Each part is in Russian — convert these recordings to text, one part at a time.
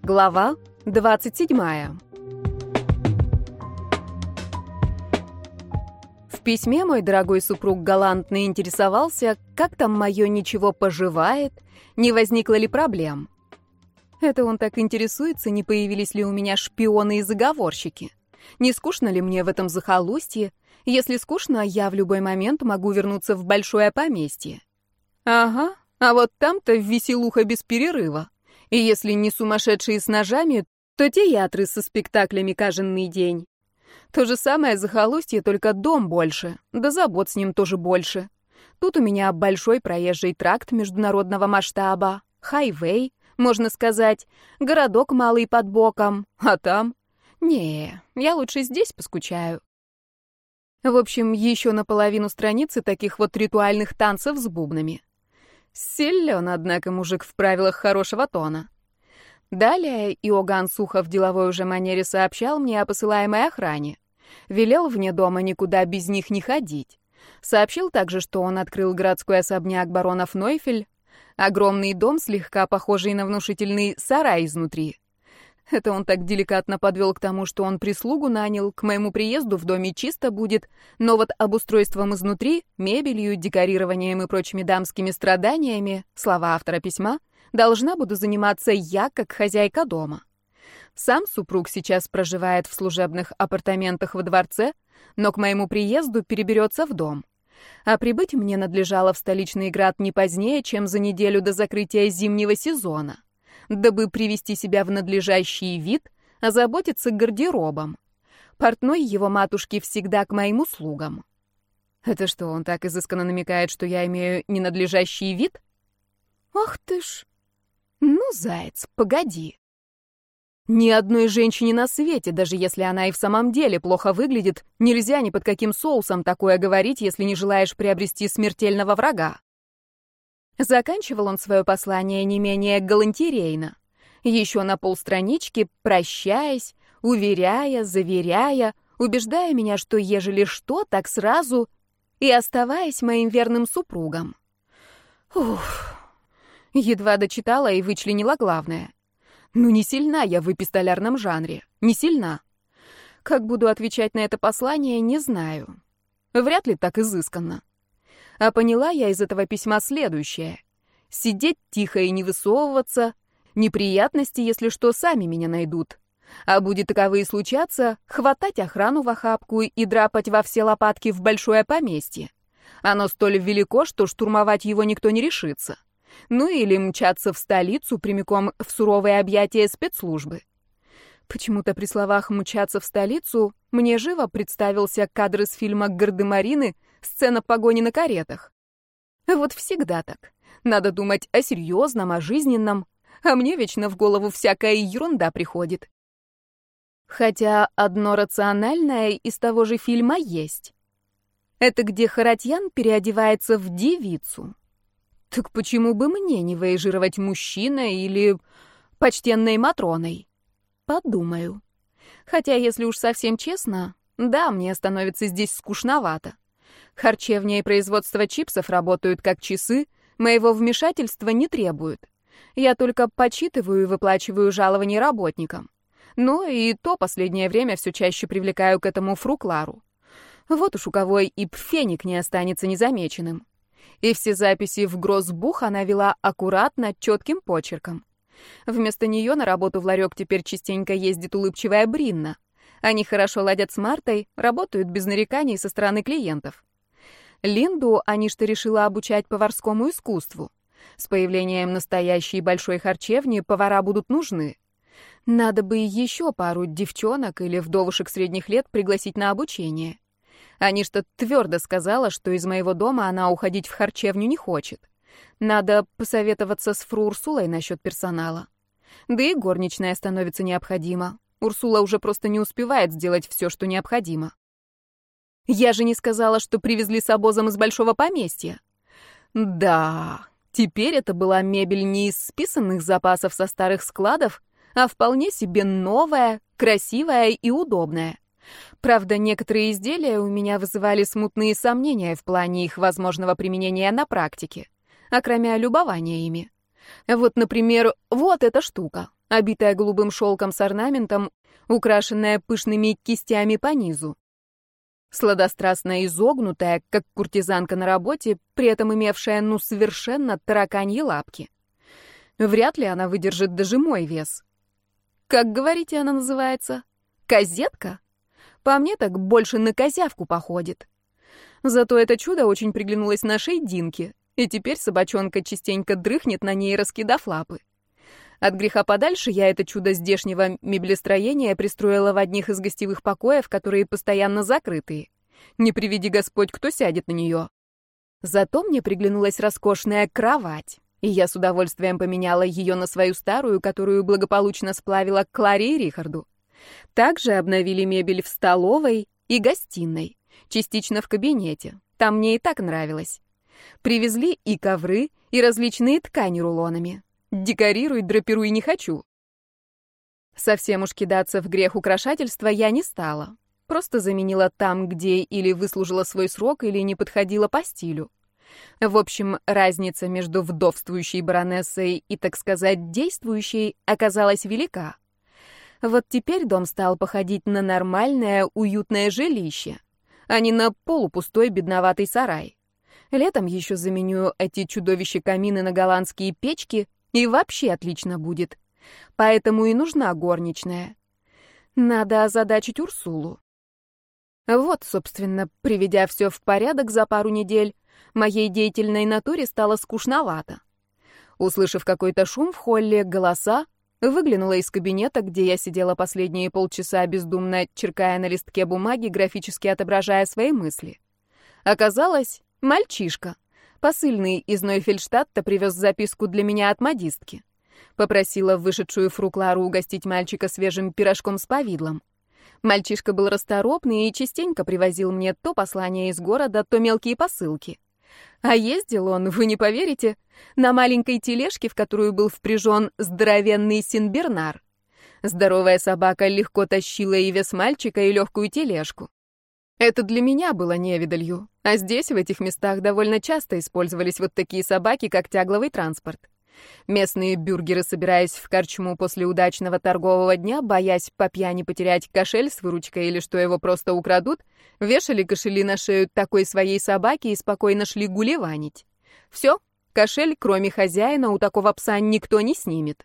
Глава 27. В письме мой дорогой супруг галантно интересовался, как там мое ничего поживает, не возникло ли проблем. Это он так интересуется, не появились ли у меня шпионы и заговорщики. Не скучно ли мне в этом захолустье? Если скучно, я в любой момент могу вернуться в большое поместье. Ага, а вот там-то веселуха без перерыва. И если не сумасшедшие с ножами, то театры со спектаклями каждый день. То же самое захолустье, только дом больше, да забот с ним тоже больше. Тут у меня большой проезжий тракт международного масштаба, хайвей, можно сказать, городок малый под боком, а там... Не, я лучше здесь поскучаю. В общем, еще наполовину страницы таких вот ритуальных танцев с бубнами. Силен, однако, мужик в правилах хорошего тона. Далее Иоганн сухо в деловой уже манере сообщал мне о посылаемой охране. Велел вне дома никуда без них не ходить. Сообщил также, что он открыл городской особняк баронов Нойфель, огромный дом, слегка похожий на внушительный сарай изнутри. Это он так деликатно подвел к тому, что он прислугу нанял, к моему приезду в доме чисто будет, но вот обустройством изнутри, мебелью, декорированием и прочими дамскими страданиями, слова автора письма, должна буду заниматься я, как хозяйка дома. Сам супруг сейчас проживает в служебных апартаментах во дворце, но к моему приезду переберется в дом. А прибыть мне надлежало в столичный град не позднее, чем за неделю до закрытия зимнего сезона, дабы привести себя в надлежащий вид, озаботиться гардеробом. Портной его матушки всегда к моим услугам. Это что, он так изысканно намекает, что я имею ненадлежащий вид? Ах ты ж! Ну, заяц, погоди. Ни одной женщине на свете, даже если она и в самом деле плохо выглядит, нельзя ни под каким соусом такое говорить, если не желаешь приобрести смертельного врага. Заканчивал он свое послание не менее галантерейно, еще на полстранички, прощаясь, уверяя, заверяя, убеждая меня, что ежели что, так сразу, и оставаясь моим верным супругом. Уф, едва дочитала и вычленила главное. Ну не сильна я в эпистолярном жанре, не сильна. Как буду отвечать на это послание, не знаю. Вряд ли так изысканно. А поняла я из этого письма следующее. Сидеть тихо и не высовываться. Неприятности, если что, сами меня найдут. А будет таковые случаться, хватать охрану в охапку и драпать во все лопатки в большое поместье. Оно столь велико, что штурмовать его никто не решится. Ну или мчаться в столицу прямиком в суровые объятия спецслужбы. Почему-то при словах «мчаться в столицу» мне живо представился кадр из фильма «Гардемарины», сцена погони на каретах. Вот всегда так. Надо думать о серьезном, о жизненном, а мне вечно в голову всякая ерунда приходит. Хотя одно рациональное из того же фильма есть. Это где Харатьян переодевается в девицу. Так почему бы мне не вояжировать мужчиной или почтенной Матроной? Подумаю. Хотя, если уж совсем честно, да, мне становится здесь скучновато. Харчевня и производство чипсов работают как часы, моего вмешательства не требуют. Я только почитываю и выплачиваю жалования работникам. Ну и то последнее время все чаще привлекаю к этому фру Клару. Вот уж у кого и пфеник не останется незамеченным. И все записи в гроссбух она вела аккуратно, четким почерком. Вместо нее на работу в ларек теперь частенько ездит улыбчивая Бринна. Они хорошо ладят с Мартой, работают без нареканий со стороны клиентов. Линду Аништа решила обучать поварскому искусству. С появлением настоящей большой харчевни повара будут нужны. Надо бы еще пару девчонок или вдовушек средних лет пригласить на обучение. Аништа твердо сказала, что из моего дома она уходить в харчевню не хочет. Надо посоветоваться с фру Урсулой насчет персонала. Да и горничная становится необходима. Урсула уже просто не успевает сделать все, что необходимо. Я же не сказала, что привезли с обозом из большого поместья. Да, теперь это была мебель не из списанных запасов со старых складов, а вполне себе новая, красивая и удобная. Правда, некоторые изделия у меня вызывали смутные сомнения в плане их возможного применения на практике, окромя любования ими. Вот, например, вот эта штука, обитая голубым шелком с орнаментом, украшенная пышными кистями по низу. Сладострастно изогнутая, как куртизанка на работе, при этом имевшая, совершенно тараканьи лапки. Вряд ли она выдержит даже мой вес. Как, говорите, она называется? Козетка? По мне так больше на козявку походит. Зато это чудо очень приглянулось нашей Динке, и теперь собачонка частенько дрыхнет на ней, раскидав лапы. От греха подальше я это чудо здешнего меблестроения пристроила в одних из гостевых покоев, которые постоянно закрытые. Не приведи Господь, кто сядет на нее. Зато мне приглянулась роскошная кровать, и я с удовольствием поменяла ее на свою старую, которую благополучно сплавила к Кларе и Рихарду. Также обновили мебель в столовой и гостиной, частично в кабинете. Там мне и так нравилось. Привезли и ковры, и различные ткани рулонами. Декорируй, драпируй не хочу. Совсем уж кидаться в грех украшательства я не стала. Просто заменила там, где или выслужила свой срок, или не подходила по стилю. В общем, разница между вдовствующей баронессой и, так сказать, действующей оказалась велика. Вот теперь дом стал походить на нормальное, уютное жилище, а не на полупустой бедноватый сарай. Летом еще заменю эти чудовища-камины на голландские печки, и вообще отлично будет. Поэтому и нужна горничная. Надо озадачить Урсулу. Вот, собственно, приведя все в порядок за пару недель, моей деятельной натуре стало скучновато. Услышав какой-то шум в холле, голоса, выглянула из кабинета, где я сидела последние полчаса, бездумно черкая на листке бумаги, графически отображая свои мысли. Оказалось, мальчишка. Посыльный из Нойфельштадта привез записку для меня от модистки. Попросила вышедшую фру Клару угостить мальчика свежим пирожком с повидлом. Мальчишка был расторопный и частенько привозил мне то послания из города, то мелкие посылки. А ездил он, вы не поверите, на маленькой тележке, в которую был впряжен здоровенный сенбернар. Здоровая собака легко тащила и вес мальчика, и легкую тележку. Это для меня было невидалью, а здесь, в этих местах, довольно часто использовались вот такие собаки, как тягловый транспорт. Местные бюргеры, собираясь в корчму после удачного торгового дня, боясь по пьяни потерять кошель с выручкой или что его просто украдут, вешали кошели на шею такой своей собаки и спокойно шли гулеванить. Все, кошель, кроме хозяина, у такого пса никто не снимет.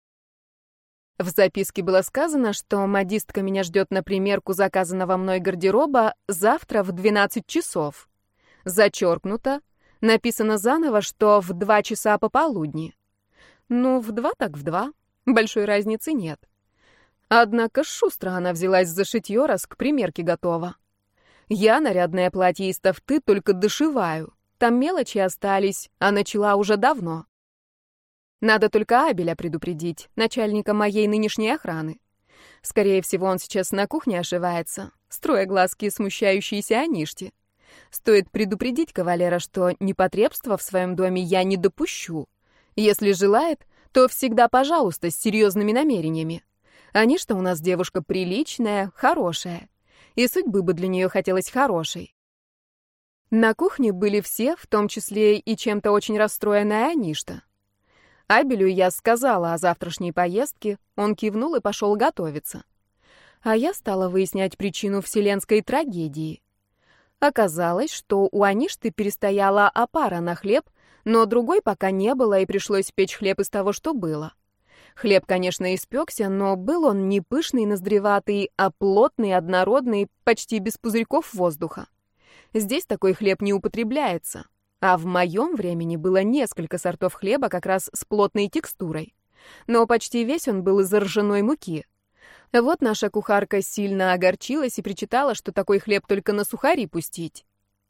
В записке было сказано, что модистка меня ждет на примерку заказанного мной гардероба завтра в 12 часов. Зачеркнуто, написано заново, что в 2 часа пополудни. Ну, в 2 так в 2, большой разницы нет. Однако шустро она взялась за шитье, раз к примерке готова. Я нарядное платье из тафты только дошиваю, там мелочи остались, а начала уже давно. Надо только Абеля предупредить, начальника моей нынешней охраны. Скорее всего, он сейчас на кухне ошивается, строя глазки смущающиеся Аниште. Стоит предупредить кавалера, что непотребства в своем доме я не допущу. Если желает, то всегда пожалуйста, с серьезными намерениями. Аништа у нас девушка приличная, хорошая. И судьбы бы для нее хотелось хорошей. На кухне были все, в том числе и чем-то очень расстроенная Аништа. Абелю я сказала о завтрашней поездке, он кивнул и пошел готовиться. А я стала выяснять причину вселенской трагедии. Оказалось, что у Аништы перестояла опара на хлеб, но другой пока не было, и пришлось печь хлеб из того, что было. Хлеб, конечно, испекся, но был он не пышный, ноздреватый, а плотный, однородный, почти без пузырьков воздуха. Здесь такой хлеб не употребляется. А в моем времени было несколько сортов хлеба как раз с плотной текстурой. Но почти весь он был из ржаной муки. Вот наша кухарка сильно огорчилась и причитала, что такой хлеб только на сухари пустить.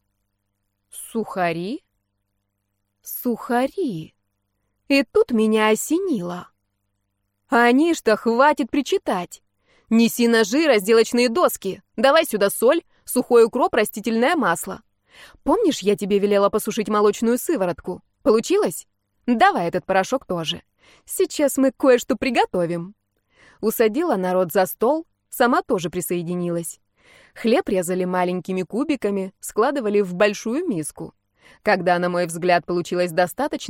Сухари? Сухари. И тут меня осенило. Аништа, хватит причитать. Неси ножи, разделочные доски. Давай сюда соль, сухой укроп, растительное масло. Помнишь, я тебе велела посушить молочную сыворотку? Получилось? Давай этот порошок тоже. Сейчас мы кое-что приготовим. Усадила народ за стол, сама тоже присоединилась. Хлеб резали маленькими кубиками, складывали в большую миску. Когда, на мой взгляд, получилось достаточно,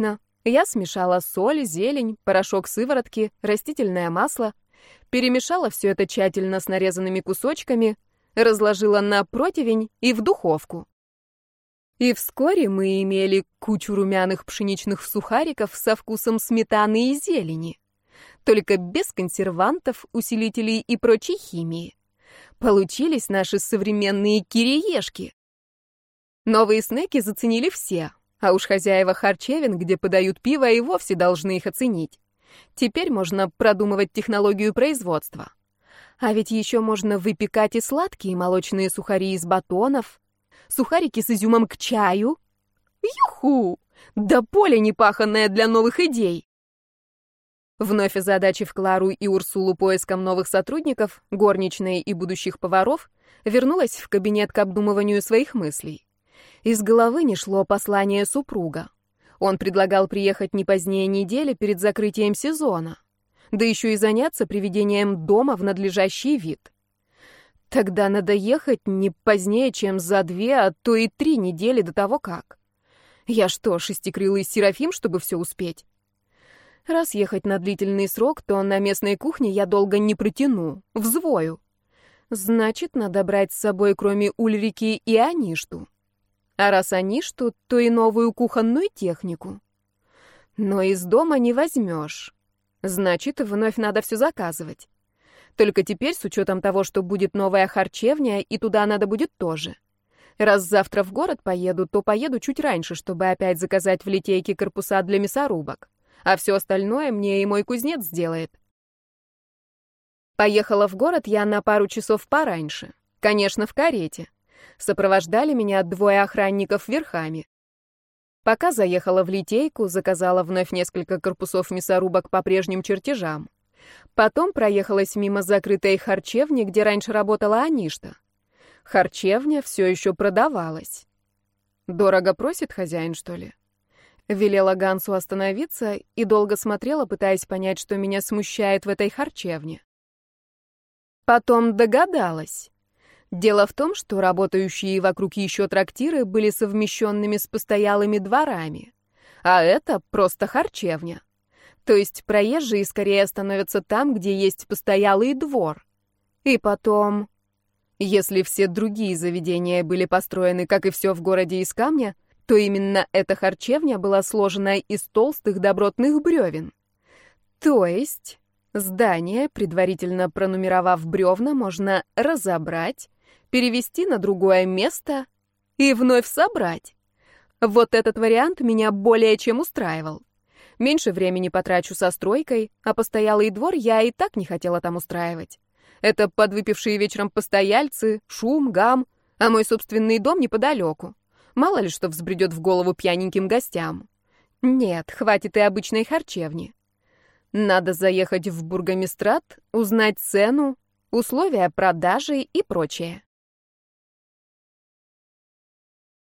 Я смешала соль, зелень, порошок сыворотки, растительное масло, перемешала все это тщательно с нарезанными кусочками, разложила на противень и в духовку. И вскоре мы имели кучу румяных пшеничных сухариков со вкусом сметаны и зелени. Только без консервантов, усилителей и прочей химии. Получились наши современные кириешки. Новые снеки заценили все, а уж хозяева харчевин, где подают пиво, и вовсе должны их оценить. Теперь можно продумывать технологию производства. А ведь еще можно выпекать и сладкие молочные сухари из батонов, сухарики с изюмом к чаю. Юху! Да поле непаханное для новых идей! Вновь озадачив Клару и Урсулу поиском новых сотрудников, горничной и будущих поваров, вернулась в кабинет к обдумыванию своих мыслей. Из головы не шло послание супруга. Он предлагал приехать не позднее недели перед закрытием сезона, да еще и заняться приведением дома в надлежащий вид. Тогда надо ехать не позднее, чем за 2, а то и 3 недели до того как. Я что, шестикрылый Серафим, чтобы все успеть? Раз ехать на длительный срок, то на местной кухне я долго не протяну, взвою. Значит, надо брать с собой кроме Ульрики и Аништу. А раз Аништу, то и новую кухонную технику. Но из дома не возьмешь. Значит, вновь надо все заказывать. Только теперь с учетом того, что будет новая харчевня, и туда надо будет тоже. Раз завтра в город поеду, то поеду чуть раньше, чтобы опять заказать в литейке корпуса для мясорубок. А все остальное мне и мой кузнец сделает. Поехала в город я на пару часов пораньше. Конечно, в карете. Сопровождали меня 2 охранников верхами. Пока заехала в литейку, заказала вновь несколько корпусов мясорубок по прежним чертежам. Потом проехалась мимо закрытой харчевни, где раньше работала Аништа. Харчевня все еще продавалась. Дорого просит хозяин, что ли? Велела Гансу остановиться и долго смотрела, пытаясь понять, что меня смущает в этой харчевне. Потом догадалась. Дело в том, что работающие вокруг еще трактиры были совмещенными с постоялыми дворами, а это просто харчевня. То есть проезжие скорее становятся там, где есть постоялый двор. И потом, если все другие заведения были построены, как и все в городе, из камня, то именно эта харчевня была сложена из толстых добротных бревен. То есть здание, предварительно пронумеровав бревна, можно разобрать, перевести на другое место и вновь собрать. Вот этот вариант меня более чем устраивал. Меньше времени потрачу со стройкой, а постоялый двор я и так не хотела там устраивать. Это подвыпившие вечером постояльцы, шум, гам, а мой собственный дом неподалеку. Мало ли что взбредет в голову пьяненьким гостям. Нет, хватит и обычной харчевни. Надо заехать в бургомистрат, узнать цену, условия продажи и прочее.